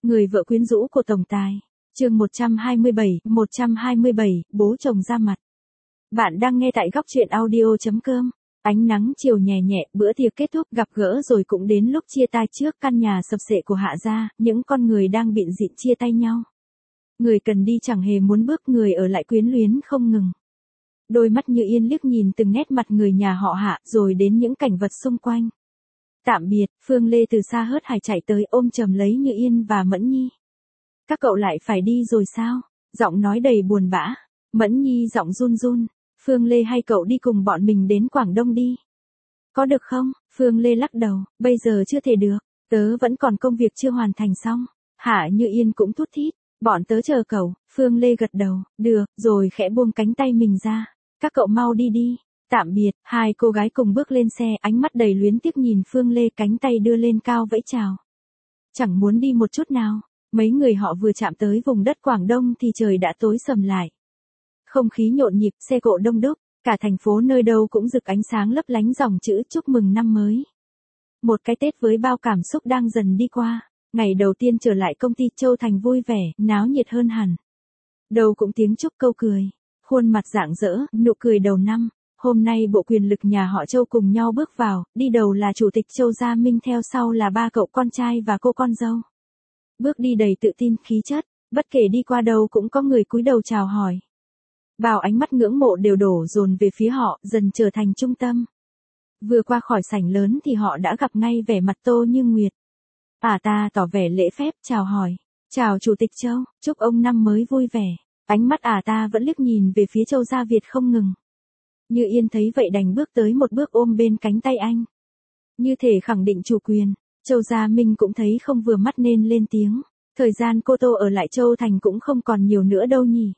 Người vợ quyến rũ của tổng tài. Chương 127, bố chồng ra mặt. Bạn đang nghe tại góc chuyện audio.com. Ánh nắng chiều nhẹ nhẹ, bữa tiệc kết thúc, gặp gỡ rồi cũng đến lúc chia tay. Trước căn nhà sập xệ của Hạ gia, những con người đang bịn rịn chia tay nhau. Người cần đi chẳng hề muốn bước, người ở lại quyến luyến không ngừng. Đôi mắt Như Yên liếc nhìn từng nét mặt người nhà họ Hạ, rồi đến những cảnh vật xung quanh. Tạm biệt. Phương Lê từ xa hớt hải chạy tới ôm chầm lấy Như Yên và Mẫn Nhi. Các cậu lại phải đi rồi sao? Giọng nói đầy buồn bã. Mẫn Nhi giọng run run. Phương Lê, hay cậu đi cùng bọn mình đến Quảng Đông đi? Có được không? Phương Lê lắc đầu. Bây giờ chưa thể được. Tớ vẫn còn công việc chưa hoàn thành xong. Hạ Như Yên cũng thút thít. Bọn tớ chờ cậu. Phương Lê gật đầu. Được, rồi khẽ buông cánh tay mình ra. Các cậu mau đi đi. Tạm biệt. Hai cô gái cùng bước lên xe, ánh mắt đầy luyến tiếc nhìn Phương Lê, cánh tay đưa lên cao vẫy chào. Chẳng muốn đi một chút nào. Mấy người họ vừa chạm tới vùng đất Quảng Đông thì trời đã tối sầm lại. Không khí nhộn nhịp, xe cộ đông đúc, cả thành phố nơi đâu cũng rực ánh sáng lấp lánh dòng chữ chúc mừng năm mới. Một cái Tết với bao cảm xúc đang dần đi qua. Ngày đầu tiên trở lại công ty, Châu Thành vui vẻ, náo nhiệt hơn hẳn. Đâu cũng tiếng chúc, câu cười, khuôn mặt rạng rỡ, nụ cười đầu năm. Hôm nay bộ quyền lực nhà họ Châu cùng nhau bước vào, đi đầu là chủ tịch Châu Gia Minh, theo sau là ba cậu con trai và cô con dâu. Bước đi đầy tự tin, khí chất, bất kể đi qua đâu cũng có người cúi đầu chào hỏi. Bao ánh mắt ngưỡng mộ đều đổ dồn về phía họ, dần trở thành trung tâm. Vừa qua khỏi sảnh lớn thì họ đã gặp ngay vẻ mặt Tô Như Nguyệt. Ta tỏ vẻ lễ phép chào hỏi. Chào Chủ tịch Châu, chúc ông năm mới vui vẻ. Ánh mắt ta vẫn liếc nhìn về phía Châu Gia Việt không ngừng. Như Yên thấy vậy đành bước tới một bước ôm bên cánh tay anh. Như thể khẳng định chủ quyền. Châu Gia Minh cũng thấy không vừa mắt nên lên tiếng. Thời gian cô Tô ở lại Châu Thành cũng không còn nhiều nữa đâu nhỉ.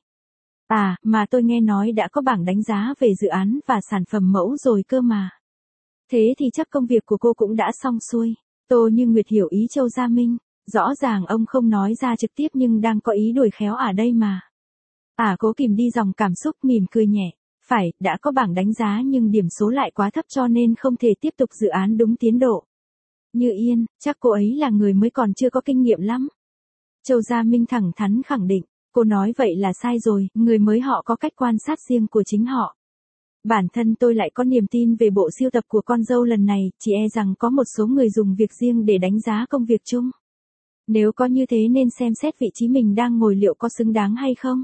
Mà tôi nghe nói đã có bảng đánh giá về dự án và sản phẩm mẫu rồi cơ mà. Thế thì chắc công việc của cô cũng đã xong xuôi. Tô Như Nguyệt hiểu ý Châu Gia Minh. Rõ ràng ông không nói ra trực tiếp nhưng đang có ý đuổi khéo ở đây mà. Cố kìm đi dòng cảm xúc, mỉm cười nhẹ. Phải, đã có bảng đánh giá nhưng điểm số lại quá thấp cho nên không thể tiếp tục dự án đúng tiến độ. Như Yên, chắc cô ấy là người mới còn chưa có kinh nghiệm lắm. Châu Gia Minh thẳng thắn khẳng định. Cô nói vậy là sai rồi, người mới họ có cách quan sát riêng của chính họ. Bản thân tôi lại có niềm tin về bộ sưu tập của con dâu lần này, chỉ e rằng có một số người dùng việc riêng để đánh giá công việc chung. Nếu có như thế nên xem xét vị trí mình đang ngồi liệu có xứng đáng hay không.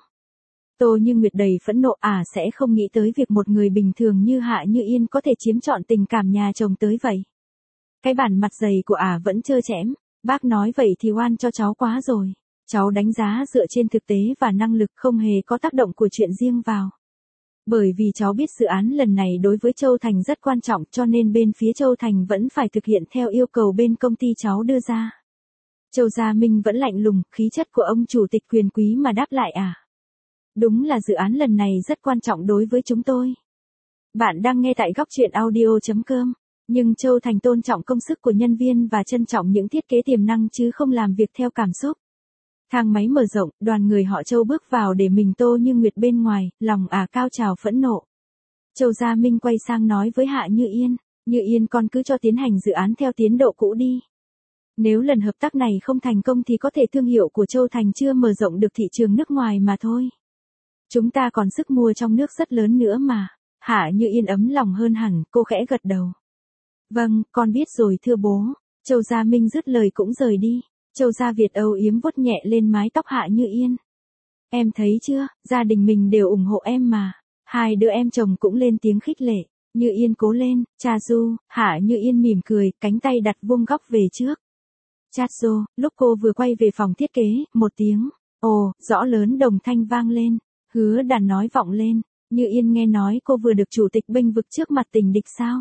Tô Như Nguyệt đầy phẫn nộ, sẽ không nghĩ tới việc một người bình thường như Hạ Như Yên có thể chiếm trọn tình cảm nhà chồng tới vậy. Cái bản mặt dày của vẫn trơ trẽm. Bác nói vậy thì oan cho cháu quá rồi. Cháu đánh giá dựa trên thực tế và năng lực, không hề có tác động của chuyện riêng vào. Bởi vì cháu biết dự án lần này đối với Châu Thành rất quan trọng cho nên bên phía Châu Thành vẫn phải thực hiện theo yêu cầu bên công ty cháu đưa ra. Châu Gia Minh vẫn lạnh lùng, khí chất của ông chủ tịch quyền quý mà đáp lại Đúng là dự án lần này rất quan trọng đối với chúng tôi. Bạn đang nghe tại góc chuyện audio.com. Nhưng Châu Thành tôn trọng công sức của nhân viên và trân trọng những thiết kế tiềm năng chứ không làm việc theo cảm xúc. Thang máy mở rộng, đoàn người họ Châu bước vào để mình Tô Như Nguyệt bên ngoài, lòng cao trào phẫn nộ. Châu Gia Minh quay sang nói với Hạ Như Yên. Như Yên, con cứ cho tiến hành dự án theo tiến độ cũ đi. Nếu lần hợp tác này không thành công thì có thể thương hiệu của Châu Thành chưa mở rộng được thị trường nước ngoài mà thôi. Chúng ta còn sức mua trong nước rất lớn nữa mà. Hạ Như Yên ấm lòng hơn hẳn, cô khẽ gật đầu. Vâng, con biết rồi thưa bố. Châu Gia Minh dứt lời cũng rời đi. Châu Gia Việt âu yếm vuốt nhẹ lên mái tóc Hạ Như Yên. Em thấy chưa, gia đình mình đều ủng hộ em mà. Hai đứa em chồng cũng lên tiếng khích lệ. Như Yên cố lên, cha Du. Hạ Như Yên mỉm cười, cánh tay đặt vuông góc về trước. Chát Du, lúc cô vừa quay về phòng thiết kế, một tiếng rõ lớn đồng thanh vang lên. Hứa Đàn nói vọng lên. Như Yên nghe nói cô vừa được chủ tịch bênh vực trước mặt tình địch sao?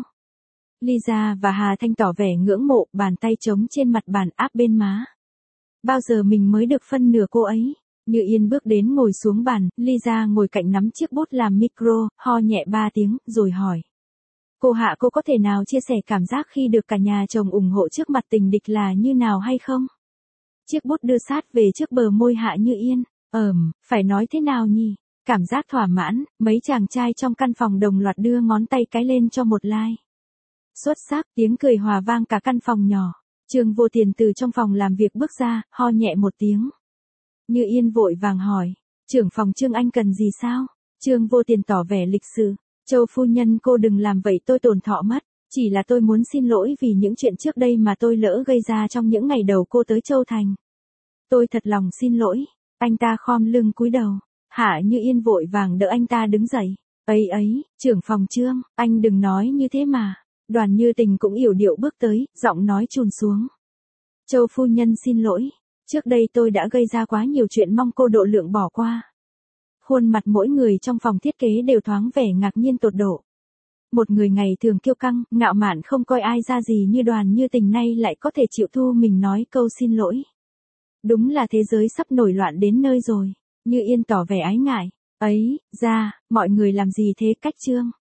Lisa và Hà Thanh tỏ vẻ ngưỡng mộ, bàn tay trống trên mặt bàn áp bên má. Bao giờ mình mới được phân nửa cô ấy? Như Yên bước đến ngồi xuống bàn, Lisa ngồi cạnh nắm chiếc bút làm micro, ho nhẹ 3 tiếng, rồi hỏi. Cô Hạ, cô có thể nào chia sẻ cảm giác khi được cả nhà chồng ủng hộ trước mặt tình địch là như nào hay không? Chiếc bút đưa sát về trước bờ môi Hạ Như Yên. Phải nói thế nào nhỉ? Cảm giác thỏa mãn, mấy chàng trai trong căn phòng đồng loạt đưa ngón tay cái lên cho một like. Xuất sắc, tiếng cười hòa vang cả căn phòng nhỏ. Trương Vô Tiền từ trong phòng làm việc bước ra, ho nhẹ một tiếng. Như Yên vội vàng hỏi, trưởng phòng Trương anh cần gì sao? Trương Vô Tiền tỏ vẻ lịch sự, Châu phu nhân cô đừng làm vậy tôi tổn thọ mất, chỉ là tôi muốn xin lỗi vì những chuyện trước đây mà tôi lỡ gây ra trong những ngày đầu cô tới Châu Thành. Tôi thật lòng xin lỗi. Anh ta khom lưng cúi đầu. Hạ Như Yên vội vàng đỡ anh ta đứng dậy. Ấy ấy, trưởng phòng Trương, anh đừng nói như thế mà. Đoàn Như Tình cũng yểu điệu bước tới, giọng nói chùn xuống. Châu phu nhân xin lỗi. Trước đây tôi đã gây ra quá nhiều chuyện, mong cô độ lượng bỏ qua. Khuôn mặt mỗi người trong phòng thiết kế đều thoáng vẻ ngạc nhiên tột độ. Một người ngày thường kiêu căng, ngạo mạn không coi ai ra gì như Đoàn Như Tình nay lại có thể chịu thu mình nói câu xin lỗi. Đúng là thế giới sắp nổi loạn đến nơi rồi. Như Yên tỏ vẻ ái ngại. Ấy, ra, mọi người làm gì thế cách Trương?